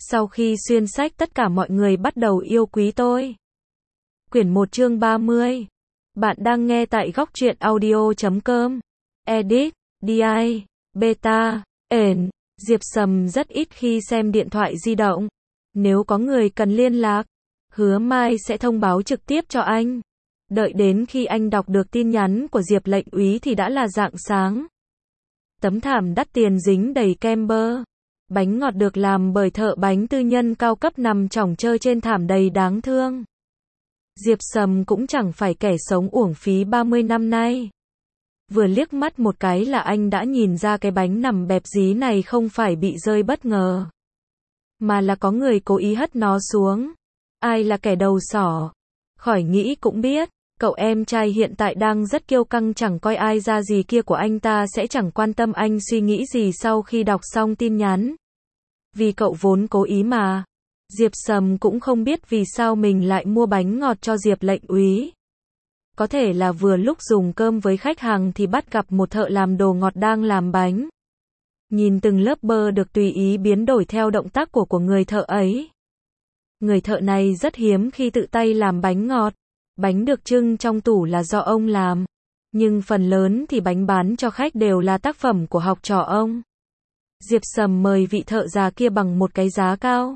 Sau khi xuyên sách tất cả mọi người bắt đầu yêu quý tôi. Quyển 1 chương 30. Bạn đang nghe tại góc truyện audio.com. Edit, DI, Beta, ển. Diệp Sầm rất ít khi xem điện thoại di động. Nếu có người cần liên lạc, Hứa Mai sẽ thông báo trực tiếp cho anh. Đợi đến khi anh đọc được tin nhắn của Diệp lệnh úy thì đã là rạng sáng. Tấm thảm đắt tiền dính đầy kem bơ. Bánh ngọt được làm bởi thợ bánh tư nhân cao cấp nằm chỏng chơ trên thảm đầy đáng thương. Diệp Sầm cũng chẳng phải kẻ sống uổng phí 30 năm nay. Vừa liếc mắt một cái là anh đã nhìn ra cái bánh nằm bẹp dí này không phải bị rơi bất ngờ, mà là có người cố ý hất nó xuống. Ai là kẻ đầu sỏ? Khỏi nghĩ cũng biết, cậu em trai hiện tại đang rất kiêu căng chẳng coi ai ra gì kia của anh ta sẽ chẳng quan tâm anh suy nghĩ gì sau khi đọc xong tin nhắn. Vì cậu vốn cố ý mà. Diệp Sầm cũng không biết vì sao mình lại mua bánh ngọt cho Diệp lệnh úy. Có thể là vừa lúc dùng cơm với khách hàng thì bắt gặp một thợ làm đồ ngọt đang làm bánh. Nhìn từng lớp bơ được tùy ý biến đổi theo động tác của người thợ ấy. Người thợ này rất hiếm khi tự tay làm bánh ngọt. Bánh được trưng trong tủ là do ông làm. Nhưng phần lớn thì bánh bán cho khách đều là tác phẩm của học trò ông. Diệp Sầm mời vị thợ già kia bằng một cái giá cao.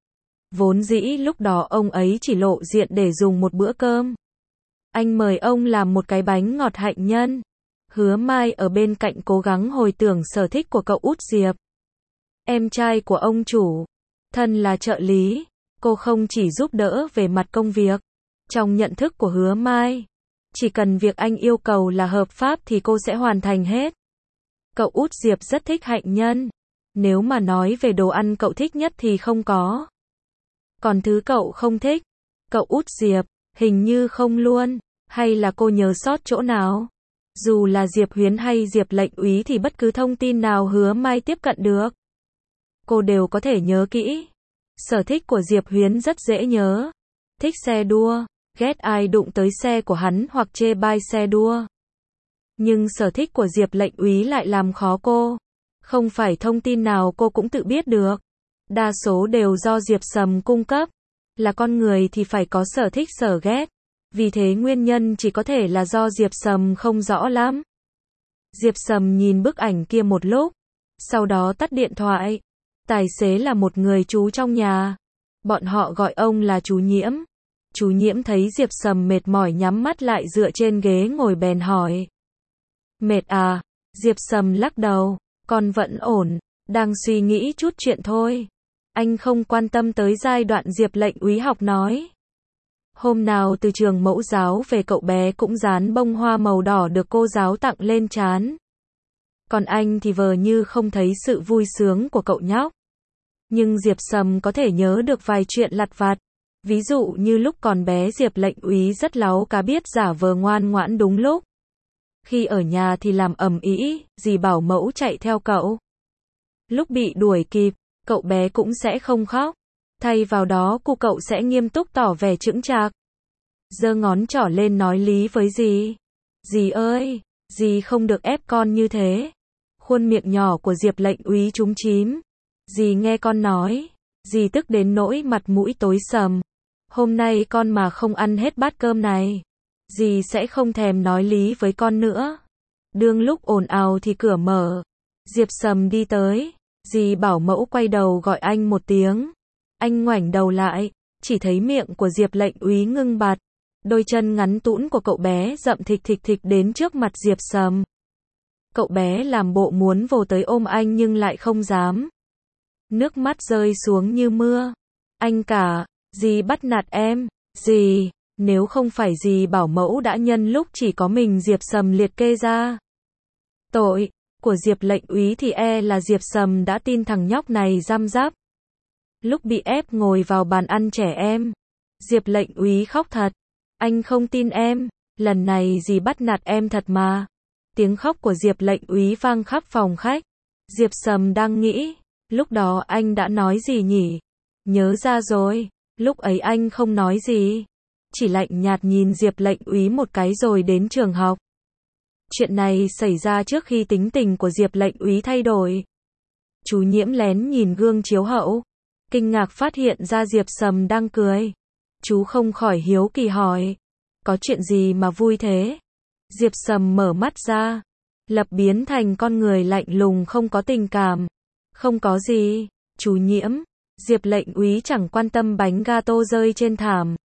Vốn dĩ lúc đó ông ấy chỉ lộ diện để dùng một bữa cơm. Anh mời ông làm một cái bánh ngọt hạnh nhân. Hứa Mai ở bên cạnh cố gắng hồi tưởng sở thích của cậu út Diệp, em trai của ông chủ. Thân là trợ lý, cô không chỉ giúp đỡ về mặt công việc. Trong nhận thức của Hứa Mai, chỉ cần việc anh yêu cầu là hợp pháp thì cô sẽ hoàn thành hết. Cậu út Diệp rất thích hạnh nhân. Nếu mà nói về đồ ăn cậu thích nhất thì không có. Còn thứ cậu không thích, cậu út Diệp, hình như không luôn. Hay là cô nhớ sót chỗ nào? Dù là Diệp Huyến hay Diệp lệnh úy thì bất cứ thông tin nào Hứa Mai tiếp cận được, cô đều có thể nhớ kỹ. Sở thích của Diệp Huyến rất dễ nhớ. Thích xe đua, ghét ai đụng tới xe của hắn hoặc chê bai xe đua. Nhưng sở thích của Diệp lệnh úy lại làm khó cô. Không phải thông tin nào cô cũng tự biết được. Đa số đều do Diệp Sầm cung cấp. Là con người thì phải có sở thích sở ghét. Vì thế nguyên nhân chỉ có thể là do Diệp Sầm không rõ lắm. Diệp Sầm nhìn bức ảnh kia một lúc, sau đó tắt điện thoại. Tài xế là một người chú trong nhà. Bọn họ gọi ông là chú Nhiễm. Chú Nhiễm thấy Diệp Sầm mệt mỏi nhắm mắt lại dựa trên ghế ngồi bèn hỏi. Mệt à? Diệp Sầm lắc đầu. Con vẫn ổn, đang suy nghĩ chút chuyện thôi. Anh không quan tâm tới giai đoạn Diệp lệnh úy học nói. Hôm nào từ trường mẫu giáo về cậu bé cũng dán bông hoa màu đỏ được cô giáo tặng lên trán. Còn anh thì vờ như không thấy sự vui sướng của cậu nhóc. Nhưng Diệp Sầm có thể nhớ được vài chuyện lặt vặt. Ví dụ như lúc còn bé Diệp lệnh úy rất láu cá biết giả vờ ngoan ngoãn đúng lúc. Khi ở nhà thì làm ầm ĩ, dì bảo mẫu chạy theo cậu. Lúc bị đuổi kịp, cậu bé cũng sẽ không khóc. Thay vào đó cậu sẽ nghiêm túc tỏ vẻ chững chạc. Giơ ngón trỏ lên nói lý với dì. Dì ơi, dì không được ép con như thế. Khuôn miệng nhỏ của Diệp lệnh úy chúm chím. Dì nghe con nói. Dì tức đến nỗi mặt mũi tối sầm. Hôm nay con mà không ăn hết bát cơm này, dì sẽ không thèm nói lý với con nữa. Đương lúc ồn ào thì cửa mở. Diệp Sầm đi tới. Dì bảo mẫu quay đầu gọi anh một tiếng. Anh ngoảnh đầu lại, chỉ thấy miệng của Diệp lệnh úy ngưng bặt. Đôi chân ngắn tũn của cậu bé rậm thịch đến trước mặt Diệp Sầm. Cậu bé làm bộ muốn vồ tới ôm anh nhưng lại không dám. Nước mắt rơi xuống như mưa. Anh cả, dì bắt nạt em. Dì, nếu không phải dì bảo mẫu đã nhân lúc chỉ có mình Diệp Sầm liệt kê ra tội của Diệp lệnh úy thì là Diệp Sầm đã tin thằng nhóc này răm rắp. Lúc bị ép ngồi vào bàn ăn trẻ em, Diệp lệnh úy khóc thật. Anh không tin em, lần này dì bắt nạt em thật mà. Tiếng khóc của Diệp lệnh úy vang khắp phòng khách. Diệp Sầm đang nghĩ, lúc đó anh đã nói gì nhỉ? Nhớ ra rồi, lúc ấy anh không nói gì. Chỉ lạnh nhạt nhìn Diệp lệnh úy một cái rồi đến trường học. Chuyện này xảy ra trước khi tính tình của Diệp lệnh úy thay đổi. Chú Nhiễm lén nhìn gương chiếu hậu. kinh ngạc phát hiện ra Diệp Sầm đang cười. Chú không khỏi hiếu kỳ hỏi, có chuyện gì mà vui thế? Diệp Sầm mở mắt ra, lập biến thành con người lạnh lùng không có tình cảm. Không có gì, chú Nhiễm. Diệp lệnh úy chẳng quan tâm bánh gato rơi trên thảm.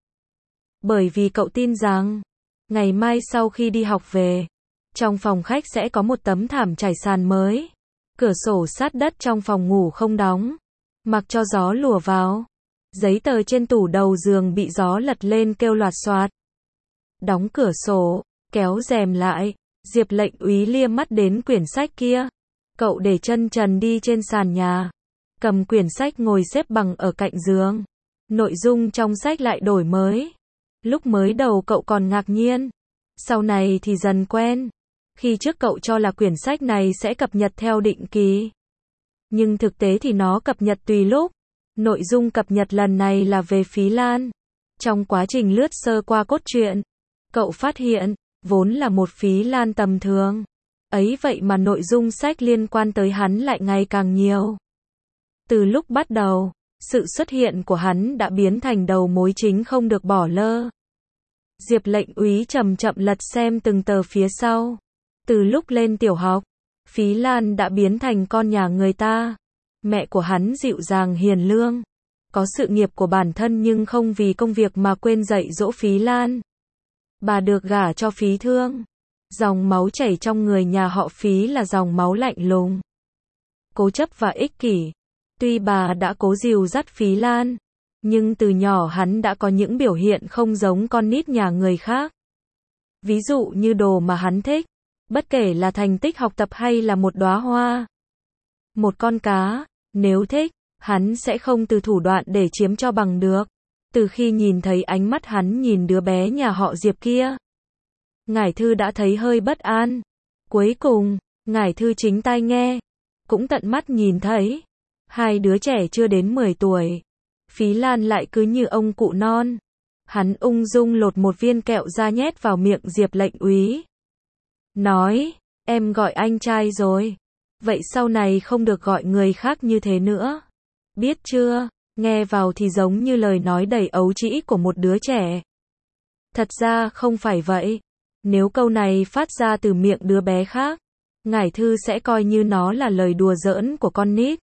Bởi vì cậu tin rằng, ngày mai sau khi đi học về, trong phòng khách sẽ có một tấm thảm trải sàn mới. Cửa sổ sát đất trong phòng ngủ không đóng, mặc cho gió lùa vào. Giấy tờ trên tủ đầu giường bị gió lật lên kêu loạt xoạt. Đóng cửa sổ, kéo rèm lại, Diệp lệnh úy liếc mắt đến quyển sách kia. Cậu để chân trần đi trên sàn nhà, cầm quyển sách ngồi xếp bằng ở cạnh giường. Nội dung trong sách lại đổi mới. Lúc mới đầu cậu còn ngạc nhiên, sau này thì dần quen. Khi trước cậu cho là quyển sách này sẽ cập nhật theo định kỳ, nhưng thực tế thì nó cập nhật tùy lúc. Nội dung cập nhật lần này là về Phí Lan. Trong quá trình lướt sơ qua cốt truyện, cậu phát hiện, vốn là một Phí Lan tầm thường. Ấy vậy mà nội dung sách liên quan tới hắn lại ngày càng nhiều. Từ lúc bắt đầu, sự xuất hiện của hắn đã biến thành đầu mối chính không được bỏ lơ. Diệp lệnh úy chậm chậm lật xem từng tờ phía sau. Từ lúc lên tiểu học, Phí Lan đã biến thành con nhà người ta. Mẹ của hắn dịu dàng hiền lương, có sự nghiệp của bản thân nhưng không vì công việc mà quên dạy dỗ Phí Lan. Bà được gả cho Phí Thương. Dòng máu chảy trong người nhà họ Phí là dòng máu lạnh lùng, cố chấp và ích kỷ. Tuy bà đã cố dìu dắt Phí Lan, nhưng từ nhỏ hắn đã có những biểu hiện không giống con nít nhà người khác. Ví dụ như đồ mà hắn thích, bất kể là thành tích học tập hay là một đóa hoa, một con cá, nếu thích, hắn sẽ không từ thủ đoạn để chiếm cho bằng được. Từ khi nhìn thấy ánh mắt hắn nhìn đứa bé nhà họ Diệp kia, Ngải Thư đã thấy hơi bất an. Cuối cùng, Ngải Thư chính tai nghe, cũng tận mắt nhìn thấy, hai đứa trẻ chưa đến 10 tuổi. Phí Lan lại cứ như ông cụ non. Hắn ung dung lột một viên kẹo ra nhét vào miệng Diệp lệnh úy. Nói, em gọi anh trai rồi. Vậy sau này không được gọi người khác như thế nữa. Biết chưa? Nghe vào thì giống như lời nói đầy ấu trĩ của một đứa trẻ. Thật ra không phải vậy. Nếu câu này phát ra từ miệng đứa bé khác, Ngải Thư sẽ coi như nó là lời đùa giỡn của con nít.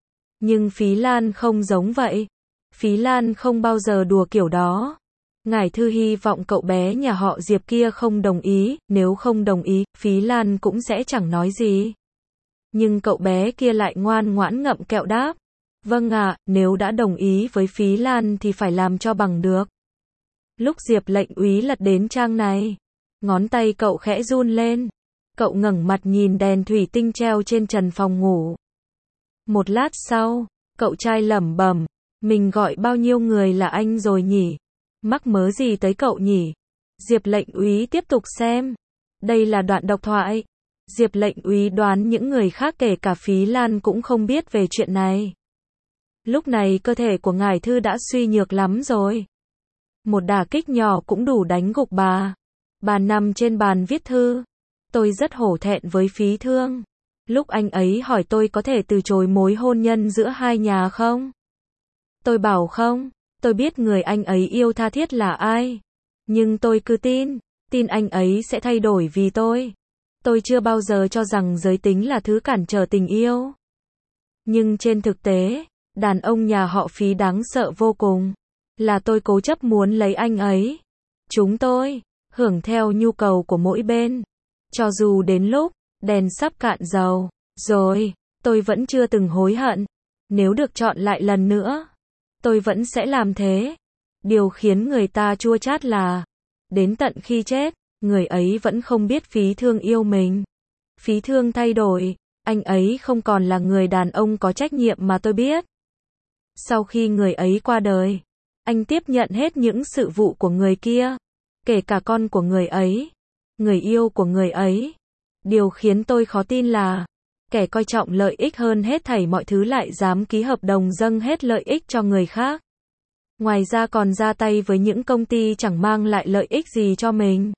Nhưng Phí Lan không giống vậy. Phí Lan không bao giờ đùa kiểu đó. Ngải Thư hy vọng cậu bé nhà họ Diệp kia không đồng ý, nếu không đồng ý, Phí Lan cũng sẽ chẳng nói gì. Nhưng cậu bé kia lại ngoan ngoãn ngậm kẹo đáp. Vâng ạ, nếu đã đồng ý với Phí Lan thì phải làm cho bằng được. Lúc Diệp lệnh úy lật đến trang này, ngón tay cậu khẽ run lên. Cậu ngẩng mặt nhìn đèn thủy tinh treo trên trần phòng ngủ. Một lát sau, cậu trai lẩm bẩm, mình gọi bao nhiêu người là anh rồi nhỉ? Mắc mớ gì tới cậu nhỉ? Diệp lệnh úy tiếp tục xem. Đây là đoạn độc thoại. Diệp lệnh úy đoán những người khác kể cả Phí Lan cũng không biết về chuyện này. Lúc này cơ thể của Ngải Thư đã suy nhược lắm rồi. Một đả kích nhỏ cũng đủ đánh gục bà. Bà nằm trên bàn viết thư. Tôi rất hổ thẹn với Phí Thương. Lúc anh ấy hỏi tôi có thể từ chối mối hôn nhân giữa hai nhà không? Tôi bảo không, tôi biết người anh ấy yêu tha thiết là ai. Nhưng tôi cứ tin anh ấy sẽ thay đổi vì tôi. Tôi chưa bao giờ cho rằng giới tính là thứ cản trở tình yêu. Nhưng trên thực tế, đàn ông nhà họ Phí đáng sợ vô cùng. Là tôi cố chấp muốn lấy anh ấy. Chúng tôi hưởng theo nhu cầu của mỗi bên. Cho dù đến lúc đèn sắp cạn dầu rồi, tôi vẫn chưa từng hối hận. Nếu được chọn lại lần nữa, tôi vẫn sẽ làm thế. Điều khiến người ta chua chát là, đến tận khi chết, người ấy vẫn không biết Phí Thương yêu mình. Phí Thương thay đổi, anh ấy không còn là người đàn ông có trách nhiệm mà tôi biết. Sau khi người ấy qua đời, anh tiếp nhận hết những sự vụ của người kia, kể cả con của người ấy, người yêu của người ấy. Điều khiến tôi khó tin là, kẻ coi trọng lợi ích hơn hết thảy mọi thứ lại dám ký hợp đồng dâng hết lợi ích cho người khác. Ngoài ra còn ra tay với những công ty chẳng mang lại lợi ích gì cho mình.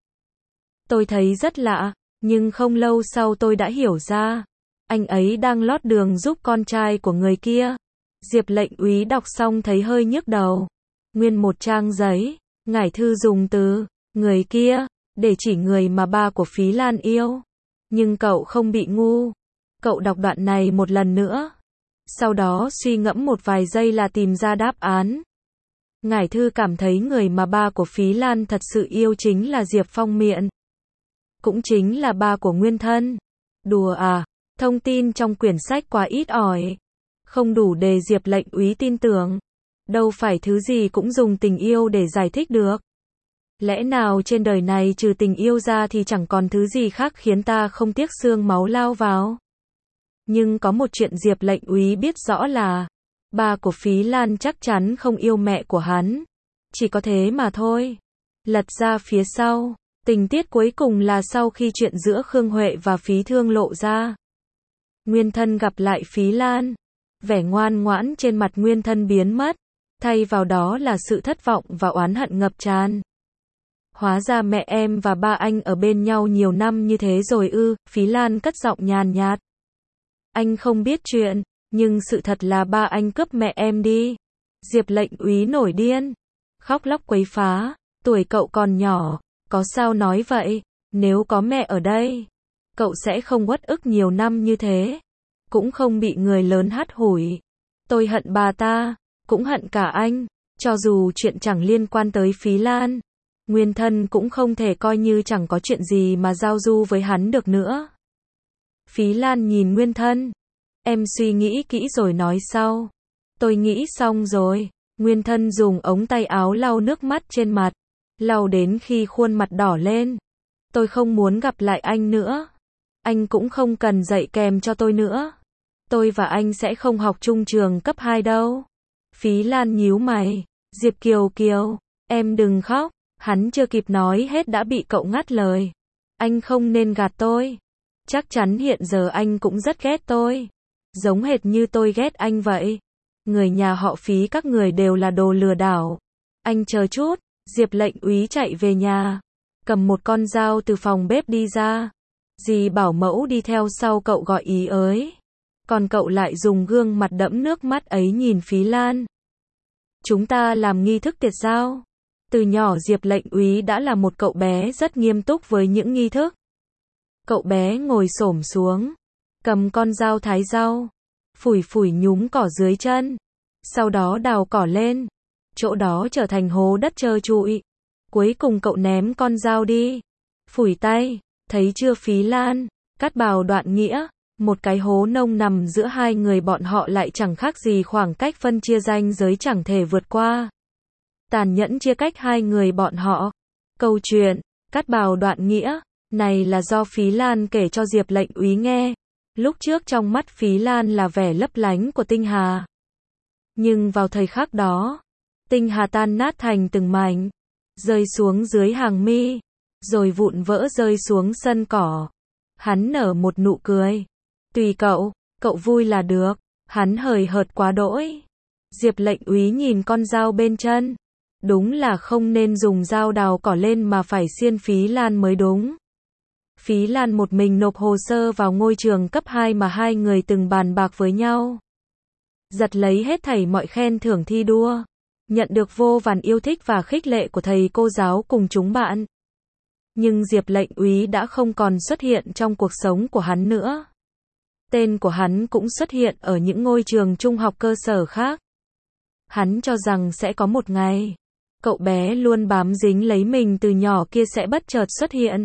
Tôi thấy rất lạ, nhưng không lâu sau tôi đã hiểu ra. Anh ấy đang lót đường giúp con trai của người kia. Diệp lệnh úy đọc xong thấy hơi nhức đầu. Nguyên một trang giấy, ngải thư dùng từ, người kia, để chỉ người mà ba của Phí Lan yêu. Nhưng cậu không bị ngu. Cậu đọc đoạn này một lần nữa. Sau đó suy ngẫm một vài giây là tìm ra đáp án. Ngải thư cảm thấy người mà ba của Phí Lan thật sự yêu chính là Diệp Phong Miện. Cũng chính là ba của Nguyên Thân. Đùa à, thông tin trong quyển sách quá ít ỏi. Không đủ để Diệp lệnh úy tin tưởng. Đâu phải thứ gì cũng dùng tình yêu để giải thích được. Lẽ nào trên đời này trừ tình yêu ra thì chẳng còn thứ gì khác khiến ta không tiếc xương máu lao vào. Nhưng có một chuyện Diệp lệnh úy biết rõ là ba của Phí Lan chắc chắn không yêu mẹ của hắn. Chỉ có thế mà thôi. Lật ra phía sau, tình tiết cuối cùng là sau khi chuyện giữa Khương Huệ và Phí Thương lộ ra. Nguyên Thân gặp lại Phí Lan. Vẻ ngoan ngoãn trên mặt Nguyên Thân biến mất. Thay vào đó là sự thất vọng và oán hận ngập tràn. Hóa ra mẹ em và ba anh ở bên nhau nhiều năm như thế rồi ư, Phí Lan cất giọng nhàn nhạt. Anh không biết chuyện, nhưng sự thật là ba anh cướp mẹ em đi. Diệp lệnh úy nổi điên. Khóc lóc quấy phá, tuổi cậu còn nhỏ, có sao nói vậy, nếu có mẹ ở đây, cậu sẽ không uất ức nhiều năm như thế. Cũng không bị người lớn hắt hủi. Tôi hận bà ta, cũng hận cả anh, cho dù chuyện chẳng liên quan tới Phí Lan. Nguyên Thân cũng không thể coi như chẳng có chuyện gì mà giao du với hắn được nữa. Phí Lan nhìn Nguyên Thân. Em suy nghĩ kỹ rồi nói sau. Tôi nghĩ xong rồi. Nguyên Thân dùng ống tay áo lau nước mắt trên mặt. Lau đến khi khuôn mặt đỏ lên. Tôi không muốn gặp lại anh nữa. Anh cũng không cần dạy kèm cho tôi nữa. Tôi và anh sẽ không học chung trường cấp 2 đâu. Phí Lan nhíu mày. Diệp Kiều Kiều, em đừng khóc. Hắn chưa kịp nói hết đã bị cậu ngắt lời. Anh không nên gạt tôi. Chắc chắn hiện giờ anh cũng rất ghét tôi. Giống hệt như tôi ghét anh vậy. Người nhà họ Phí các người đều là đồ lừa đảo. Anh chờ chút. Diệp lệnh úy chạy về nhà. Cầm một con dao từ phòng bếp đi ra. Dì bảo mẫu đi theo sau cậu gọi ý ới. Còn cậu lại dùng gương mặt đẫm nước mắt ấy nhìn Phí Lan. Chúng ta làm nghi thức tiệt dao. Từ nhỏ Diệp lệnh úy đã là một cậu bé rất nghiêm túc với những nghi thức. Cậu bé ngồi xổm xuống, cầm con dao thái rau, phủi phủi nhúm cỏ dưới chân, sau đó đào cỏ lên, chỗ đó trở thành hố đất trơ trụi. Cuối cùng cậu ném con dao đi, phủi tay, thấy chưa Phí Lan, Cát Bào Đoạn Nghĩa, một cái hố nông nằm giữa hai người bọn họ lại chẳng khác gì khoảng cách phân chia ranh giới chẳng thể vượt qua. Tàn nhẫn chia cách hai người bọn họ. Câu chuyện Cát Bào Đoạn Nghĩa này là do Phí Lan kể cho Diệp lệnh úy nghe. Lúc trước trong mắt Phí Lan là vẻ lấp lánh của tinh hà. Nhưng vào thời khắc đó, tinh hà tan nát thành từng mảnh, rơi xuống dưới hàng mi, rồi vụn vỡ rơi xuống sân cỏ. Hắn nở một nụ cười. Tùy cậu, cậu vui là được. Hắn hời hợt quá đỗi. Diệp lệnh úy nhìn con dao bên chân. Đúng là không nên dùng dao đào cỏ lên mà phải xiên Phí Lan mới đúng. Phí Lan một mình nộp hồ sơ vào ngôi trường cấp 2 mà hai người từng bàn bạc với nhau. Giật lấy hết thảy mọi khen thưởng thi đua. Nhận được vô vàn yêu thích và khích lệ của thầy cô giáo cùng chúng bạn. Nhưng Diệp lệnh úy đã không còn xuất hiện trong cuộc sống của hắn nữa. Tên của hắn cũng xuất hiện ở những ngôi trường trung học cơ sở khác. Hắn cho rằng sẽ có một ngày, cậu bé luôn bám dính lấy mình từ nhỏ kia sẽ bất chợt xuất hiện.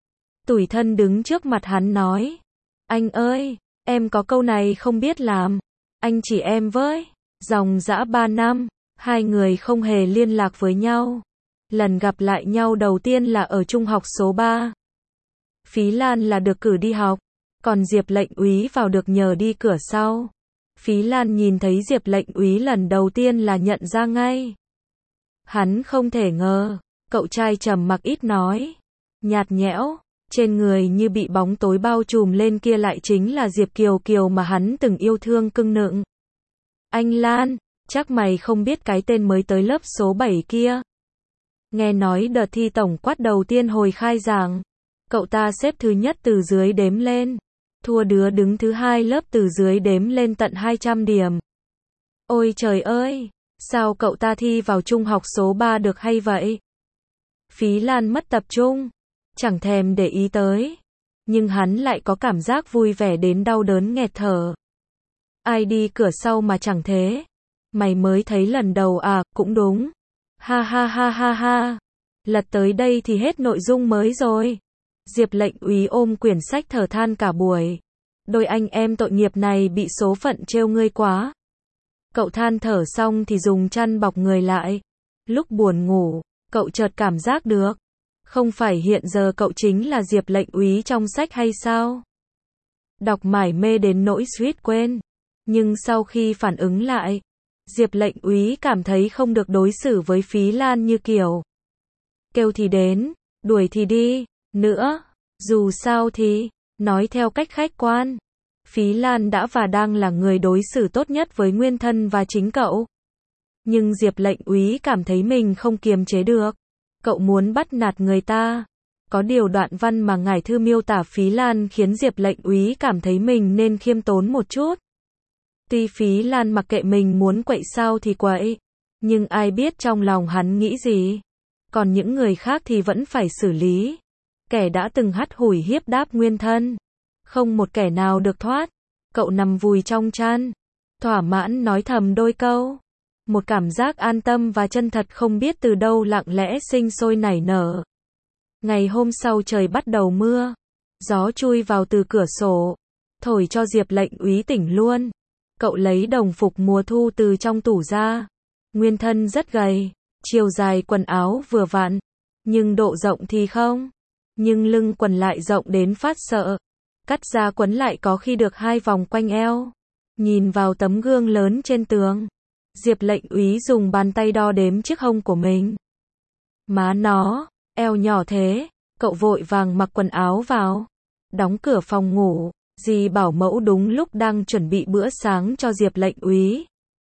Tủi thân đứng trước mặt hắn nói. Anh ơi, em có câu này không biết làm. Anh chỉ em với. Dòng dã 3 năm, hai người không hề liên lạc với nhau. Lần gặp lại nhau đầu tiên là ở trung học số 3. Phí Lan là được cử đi học, còn Diệp lệnh úy vào được nhờ đi cửa sau. Phí Lan nhìn thấy Diệp lệnh úy lần đầu tiên là nhận ra ngay. Hắn không thể ngờ, cậu trai trầm mặc ít nói, nhạt nhẽo, trên người như bị bóng tối bao trùm lên kia lại chính là Diệp Kiều Kiều mà hắn từng yêu thương cưng nựng. Anh Lan, chắc mày không biết cái tên mới tới lớp số 7 kia. Nghe nói đợt thi tổng quát đầu tiên hồi khai giảng, cậu ta xếp thứ nhất từ dưới đếm lên, thua đứa đứng thứ hai lớp từ dưới đếm lên tận 200 điểm. Ôi trời ơi, sao cậu ta thi vào trung học số 3 được hay vậy? Phí Lan mất tập trung, chẳng thèm để ý tới. Nhưng hắn lại có cảm giác vui vẻ đến đau đớn nghẹt thở. Ai đi cửa sau mà chẳng thế? Mày mới thấy lần đầu à, cũng đúng. Ha ha ha ha ha. Lật tới đây thì hết nội dung mới rồi. Diệp Lệnh Úy ôm quyển sách thở than cả buổi. Đôi anh em tội nghiệp này bị số phận trêu ngươi quá. Cậu than thở xong thì dùng chăn bọc người lại. Lúc buồn ngủ, cậu chợt cảm giác được. Không phải hiện giờ cậu chính là Diệp Lệnh Úy trong sách hay sao? Đọc mải mê đến nỗi suýt quên. Nhưng sau khi phản ứng lại, Diệp Lệnh Úy cảm thấy không được đối xử với Phí Lan như kiểu kêu thì đến, đuổi thì đi, nữa. Dù sao thì, nói theo cách khách quan, Phí Lan đã và đang là người đối xử tốt nhất với nguyên thân và chính cậu. Nhưng Diệp Lệnh Úy cảm thấy mình không kiềm chế được. Cậu muốn bắt nạt người ta. Có điều đoạn văn mà ngải thư miêu tả Phí Lan khiến Diệp Lệnh Úy cảm thấy mình nên khiêm tốn một chút. Tuy Phí Lan mặc kệ mình muốn quậy sao thì quậy, nhưng ai biết trong lòng hắn nghĩ gì. Còn những người khác thì vẫn phải xử lý. Kẻ đã từng hắt hủi hiếp đáp nguyên thân, không một kẻ nào được thoát. Cậu nằm vùi trong chăn, thỏa mãn nói thầm đôi câu. Một cảm giác an tâm và chân thật không biết từ đâu lặng lẽ sinh sôi nảy nở. Ngày hôm sau trời bắt đầu mưa. Gió chui vào từ cửa sổ, thổi cho Diệp Lệnh Úy tỉnh luôn. Cậu lấy đồng phục mùa thu từ trong tủ ra. Nguyên thân rất gầy, chiều dài quần áo vừa vặn, nhưng độ rộng thì không. Nhưng lưng quần lại rộng đến phát sợ. Cắt ra quấn lại có khi được 2 vòng quanh eo. Nhìn vào tấm gương lớn trên tường, Diệp Lệnh Úy dùng bàn tay đo đếm chiếc hông của mình. Má nó, eo nhỏ thế. Cậu vội vàng mặc quần áo vào, đóng cửa phòng ngủ. Dì bảo mẫu đúng lúc đang chuẩn bị bữa sáng cho Diệp Lệnh Úy.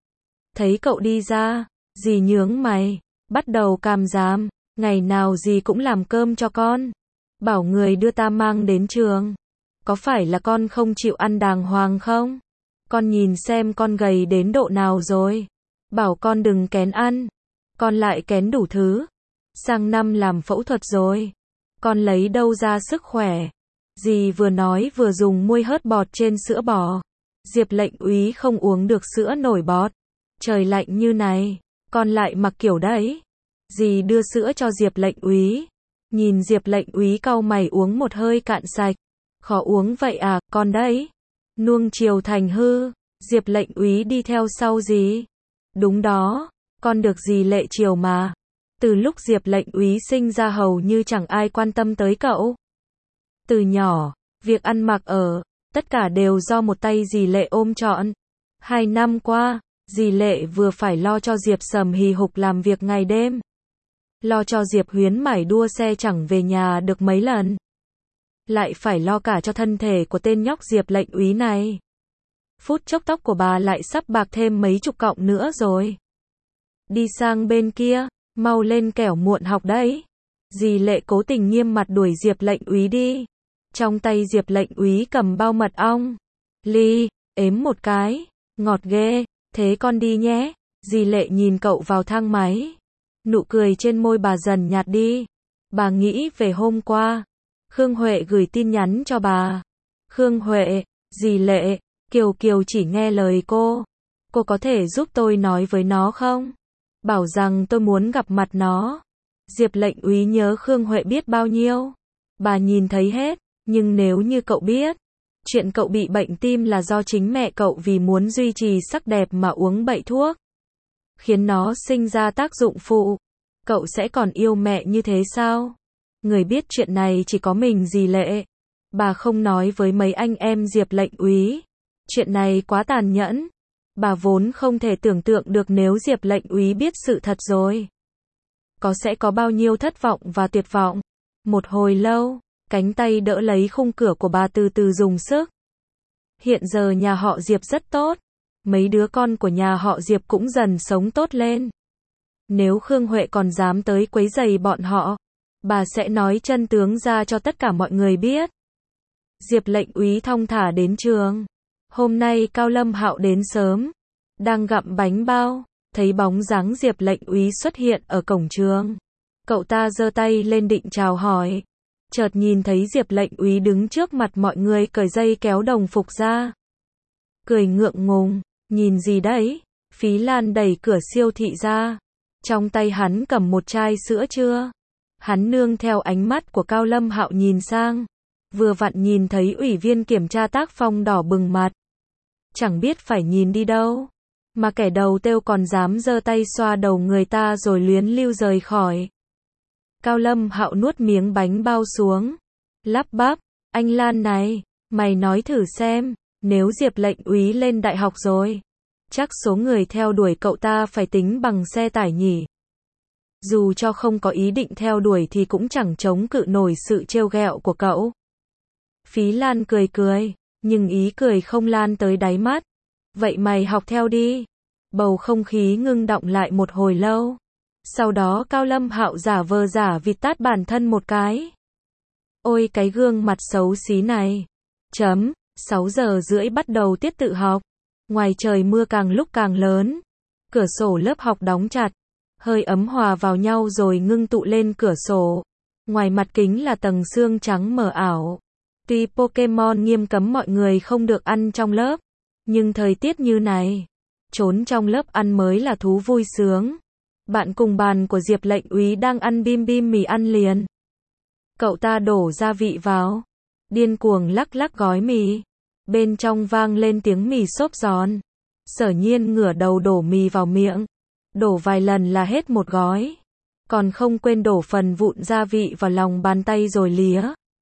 Thấy cậu đi ra, dì nhướng mày, bắt đầu càm ràm. Ngày nào dì cũng làm cơm cho con, bảo người đưa ta mang đến trường. Có phải là con không chịu ăn đàng hoàng không? Con nhìn xem con gầy đến độ nào rồi. Bảo con đừng kén ăn, con lại kén đủ thứ. Sang năm làm phẫu thuật rồi, con lấy đâu ra sức khỏe. Dì vừa nói vừa dùng muôi hớt bọt trên sữa bò. Diệp Lệnh Úy không uống được sữa nổi bọt. Trời lạnh như này, con lại mặc kiểu đấy. Dì đưa sữa cho Diệp Lệnh Úy. Nhìn Diệp Lệnh Úy cau mày uống một hơi cạn sạch. Khó uống vậy à, con đấy. Nuông chiều thành hư. Diệp Lệnh Úy đi theo sau dì. Đúng đó, con được dì lệ chiều mà. Từ lúc Diệp Lệnh Úy sinh ra hầu như chẳng ai quan tâm tới cậu. Từ nhỏ, việc ăn mặc ở, tất cả đều do một tay dì Lệ ôm trọn. 2 năm qua, dì Lệ vừa phải lo cho Diệp Sầm hì hục làm việc ngày đêm, lo cho Diệp Huyến mải đua xe chẳng về nhà được mấy lần, lại phải lo cả cho thân thể của tên nhóc Diệp Lệnh Úy này. Phút chốc tóc của bà lại sắp bạc thêm mấy chục cọng nữa rồi. Đi sang bên kia, mau lên kẻo muộn học đấy. Dì Lệ cố tình nghiêm mặt đuổi Diệp Lệnh Úy đi. Trong tay Diệp Lệnh Úy cầm bao mật ong. Ly, ếm một cái. Ngọt ghê, thế con đi nhé. Dì Lệ nhìn cậu vào thang máy. Nụ cười trên môi bà dần nhạt đi. Bà nghĩ về hôm qua. Khương Huệ gửi tin nhắn cho bà. Khương Huệ, dì Lệ, Kiều Kiều chỉ nghe lời cô. Cô có thể giúp tôi nói với nó không? Bảo rằng tôi muốn gặp mặt nó. Diệp Lệnh Úy nhớ Khương Huệ biết bao nhiêu. Bà nhìn thấy hết. Nhưng nếu như cậu biết, chuyện cậu bị bệnh tim là do chính mẹ cậu vì muốn duy trì sắc đẹp mà uống bậy thuốc, khiến nó sinh ra tác dụng phụ, cậu sẽ còn yêu mẹ như thế sao? Người biết chuyện này chỉ có mình dì Lệ. Bà không nói với mấy anh em Diệp Lệnh Úy. Chuyện này quá tàn nhẫn. Bà vốn không thể tưởng tượng được nếu Diệp Lệnh Úy biết sự thật rồi, sẽ có bao nhiêu thất vọng và tuyệt vọng. Một hồi lâu, cánh tay đỡ lấy khung cửa của bà từ từ dùng sức. Hiện giờ nhà họ Diệp rất tốt. Mấy đứa con của nhà họ Diệp cũng dần sống tốt lên. Nếu Khương Huệ còn dám tới quấy rầy bọn họ, bà sẽ nói chân tướng ra cho tất cả mọi người biết. Diệp Lệnh Úy thong thả đến trường. Hôm nay Cao Lâm Hạo đến sớm. đang gặm bánh bao, thấy bóng dáng Diệp lệnh úy xuất hiện ở cổng trường. Cậu ta giơ tay lên định chào hỏi. Chợt nhìn thấy Diệp lệnh úy đứng trước mặt mọi người cởi dây kéo đồng phục ra. Cười ngượng ngùng, nhìn gì đấy? Phí Lan đẩy cửa siêu thị ra. Trong tay hắn cầm một chai sữa chưa. Hắn nương theo ánh mắt của Cao Lâm Hạo nhìn sang. Vừa vặn nhìn thấy ủy viên kiểm tra tác phong đỏ bừng mặt. Chẳng biết phải nhìn đi đâu. Mà kẻ đầu têu còn dám giơ tay xoa đầu người ta rồi luyến lưu rời khỏi. Cao Lâm Hạo nuốt miếng bánh bao xuống. Lắp bắp, anh Lan này, mày nói thử xem, nếu Diệp lệnh úy lên đại học rồi, chắc số người theo đuổi cậu ta phải tính bằng xe tải nhỉ. Dù cho không có ý định theo đuổi thì cũng chẳng chống cự nổi sự trêu ghẹo của cậu. Phí Lan cười cười, nhưng ý cười không lan tới đáy mắt. Vậy mày học theo đi. Bầu không khí ngưng đọng lại một hồi lâu. Sau đó Cao Lâm Hạo giả vờ giả vịt tát bản thân một cái. Ôi cái gương mặt xấu xí này. 6:30 bắt đầu tiết tự học. Ngoài trời mưa càng lúc càng lớn. Cửa sổ lớp học đóng chặt. Hơi ấm hòa vào nhau rồi ngưng tụ lên cửa sổ. Ngoài mặt kính là tầng sương trắng mờ ảo. Tuy Pokemon nghiêm cấm mọi người không được ăn trong lớp, nhưng thời tiết như này, trốn trong lớp ăn mới là thú vui sướng. Bạn cùng bàn của Diệp lệnh úy đang ăn bim bim mì ăn liền. Cậu ta đổ gia vị vào, điên cuồng lắc lắc gói mì. Bên trong vang lên tiếng mì xốp giòn. Sở Nhiên ngửa đầu đổ mì vào miệng. Đổ vài lần là hết một gói. Còn không quên đổ phần vụn gia vị vào lòng bàn tay rồi lía.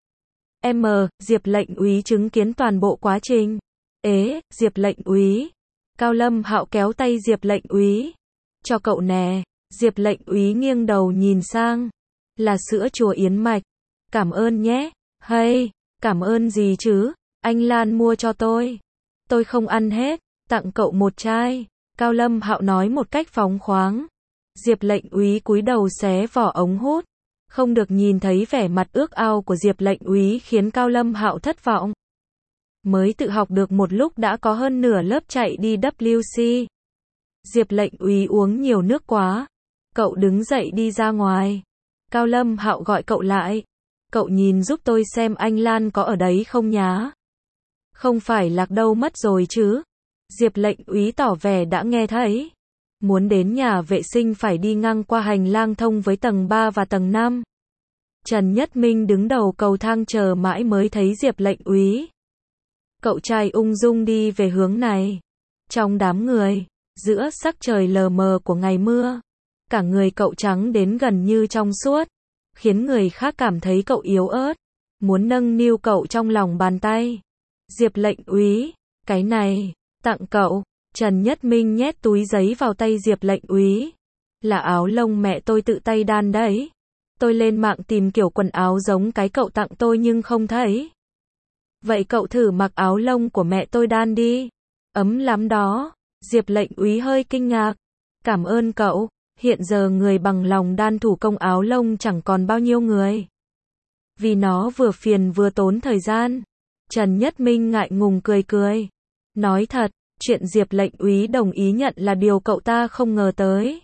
Diệp lệnh úy chứng kiến toàn bộ quá trình. Ế, Diệp lệnh úy. Cao Lâm Hạo kéo tay Diệp lệnh úy. Cho cậu nè. Diệp lệnh úy nghiêng đầu nhìn sang. Là sữa chua yến mạch. Cảm ơn nhé. Hay, cảm ơn gì chứ? Anh Lan mua cho tôi. Tôi không ăn hết. Tặng cậu một chai. Cao Lâm Hạo nói một cách phóng khoáng. Diệp lệnh úy cúi đầu xé vỏ ống hút. Không được nhìn thấy vẻ mặt ước ao của Diệp lệnh úy khiến Cao Lâm Hạo thất vọng. Mới tự học được một lúc đã có hơn nửa lớp chạy đi WC. Diệp lệnh úy uống nhiều nước quá. Cậu đứng dậy đi ra ngoài. Cao Lâm Hạo gọi cậu lại. Cậu nhìn giúp tôi xem anh Lan có ở đấy không nhá. Không phải lạc đâu mất rồi chứ. Diệp lệnh úy tỏ vẻ đã nghe thấy. Muốn đến nhà vệ sinh phải đi ngang qua hành lang thông với tầng 3 và tầng 5. Trần Nhất Minh đứng đầu cầu thang chờ mãi mới thấy Diệp lệnh úy. Cậu trai ung dung đi về hướng này. Trong đám người, giữa sắc trời lờ mờ của ngày mưa, cả người cậu trắng đến gần như trong suốt, khiến người khác cảm thấy cậu yếu ớt, muốn nâng niu cậu trong lòng bàn tay. Diệp lệnh úy, cái này, tặng cậu. Trần Nhất Minh nhét túi giấy vào tay Diệp lệnh úy. Là áo lông mẹ tôi tự tay đan đấy. Tôi lên mạng tìm kiểu quần áo giống cái cậu tặng tôi nhưng không thấy. Vậy cậu thử mặc áo lông của mẹ tôi đan đi. Ấm lắm đó. Diệp lệnh úy hơi kinh ngạc. Cảm ơn cậu. Hiện giờ người bằng lòng đan thủ công áo lông chẳng còn bao nhiêu người. Vì nó vừa phiền vừa tốn thời gian. Trần Nhất Minh ngại ngùng cười cười. Nói thật. Chuyện Diệp lệnh úy đồng ý nhận là điều cậu ta không ngờ tới.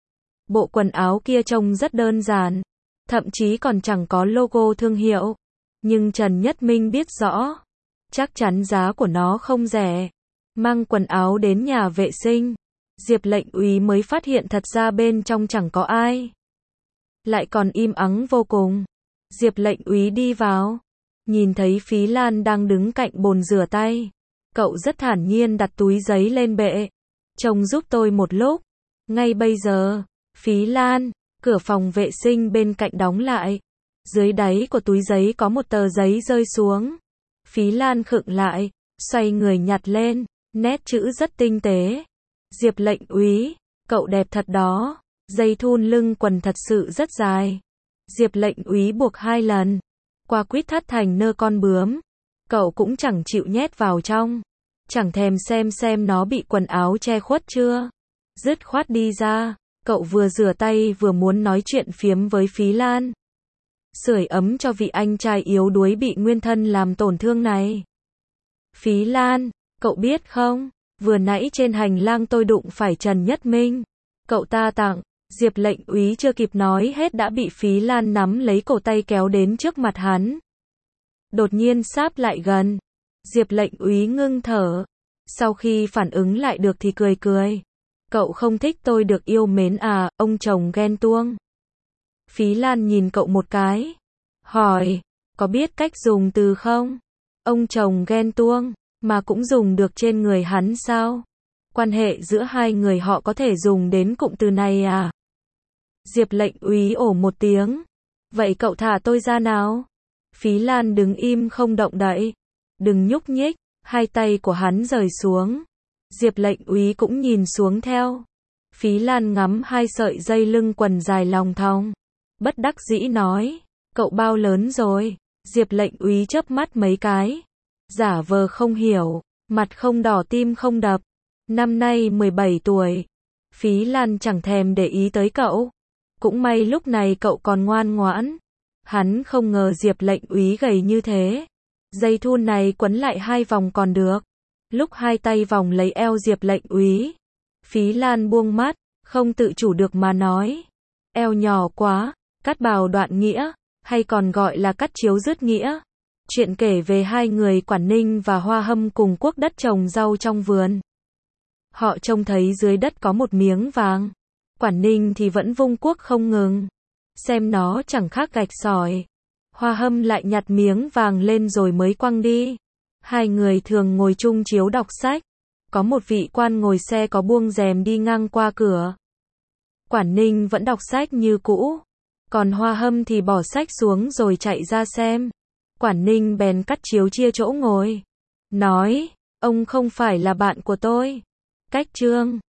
Bộ quần áo kia trông rất đơn giản, thậm chí còn chẳng có logo thương hiệu. Nhưng Trần Nhất Minh biết rõ, chắc chắn giá của nó không rẻ. Mang quần áo đến nhà vệ sinh, Diệp lệnh úy mới phát hiện thật ra bên trong chẳng có ai. Lại còn im ắng vô cùng. Diệp lệnh úy đi vào, nhìn thấy Phí Lan đang đứng cạnh bồn rửa tay. Cậu rất thản nhiên đặt túi giấy lên bệ. Trông giúp tôi một lúc. Ngay bây giờ. Phí Lan. Cửa phòng vệ sinh bên cạnh đóng lại. Dưới đáy của túi giấy có một tờ giấy rơi xuống. Phí Lan khựng lại. Xoay người nhặt lên. Nét chữ rất tinh tế. Diệp lệnh úy. Cậu đẹp thật đó. Dây thun lưng quần thật sự rất dài. Diệp lệnh úy buộc 2 lần. Qua quýt thắt thành nơ con bướm. Cậu cũng chẳng chịu nhét vào trong. Chẳng thèm xem nó bị quần áo che khuất chưa. Dứt khoát đi ra. Cậu vừa rửa tay vừa muốn nói chuyện phiếm với Phí Lan. Sưởi ấm cho vị anh trai yếu đuối bị nguyên thân làm tổn thương này. Phí Lan, cậu biết không? Vừa nãy trên hành lang tôi đụng phải Trần Nhất Minh. Cậu ta tặng. Diệp lệnh úy chưa kịp nói hết đã bị Phí Lan nắm lấy cổ tay kéo đến trước mặt hắn. Đột nhiên sáp lại gần. Diệp lệnh úy ngưng thở. Sau khi phản ứng lại được thì cười cười. Cậu không thích tôi được yêu mến à, ông chồng ghen tuông. Phí Lan nhìn cậu một cái. Hỏi, có biết cách dùng từ không? Ông chồng ghen tuông, mà cũng dùng được trên người hắn sao? Quan hệ giữa hai người họ có thể dùng đến cụm từ này à? Diệp lệnh úy ồ một tiếng. Vậy cậu thả tôi ra nào? Phí Lan đứng im không động đậy. Đừng nhúc nhích, hai tay của hắn rời xuống. Diệp lệnh úy cũng nhìn xuống theo. Phí Lan ngắm hai sợi dây lưng quần dài lòng thòng. Bất đắc dĩ nói, cậu bao lớn rồi? Diệp lệnh úy chớp mắt mấy cái. Giả vờ không hiểu, mặt không đỏ tim không đập. Năm nay 17 tuổi. Phí Lan chẳng thèm để ý tới cậu. Cũng may lúc này cậu còn ngoan ngoãn. Hắn không ngờ Diệp lệnh úy gầy như thế. Dây thun này quấn lại 2 vòng còn được. Lúc hai tay vòng lấy eo Diệp lệnh úy, Phí Lan buông mắt, không tự chủ được mà nói. Eo nhỏ quá, cắt bào đoạn nghĩa, hay còn gọi là cắt chiếu dứt nghĩa. Chuyện kể về hai người Quản Ninh và Hoa Hâm cùng cuốc đất trồng rau trong vườn. Họ trông thấy dưới đất có một miếng vàng. Quản Ninh thì vẫn vung cuốc không ngừng. Xem nó chẳng khác gạch sỏi. Hoa Hâm lại nhặt miếng vàng lên rồi mới quăng đi. Hai người thường ngồi chung chiếu đọc sách. Có một vị quan ngồi xe có buông rèm đi ngang qua cửa. Quản Ninh vẫn đọc sách như cũ. Còn Hoa Hâm thì bỏ sách xuống rồi chạy ra xem. Quản Ninh bèn cắt chiếu chia chỗ ngồi. Nói, ông không phải là bạn của tôi. Cách chương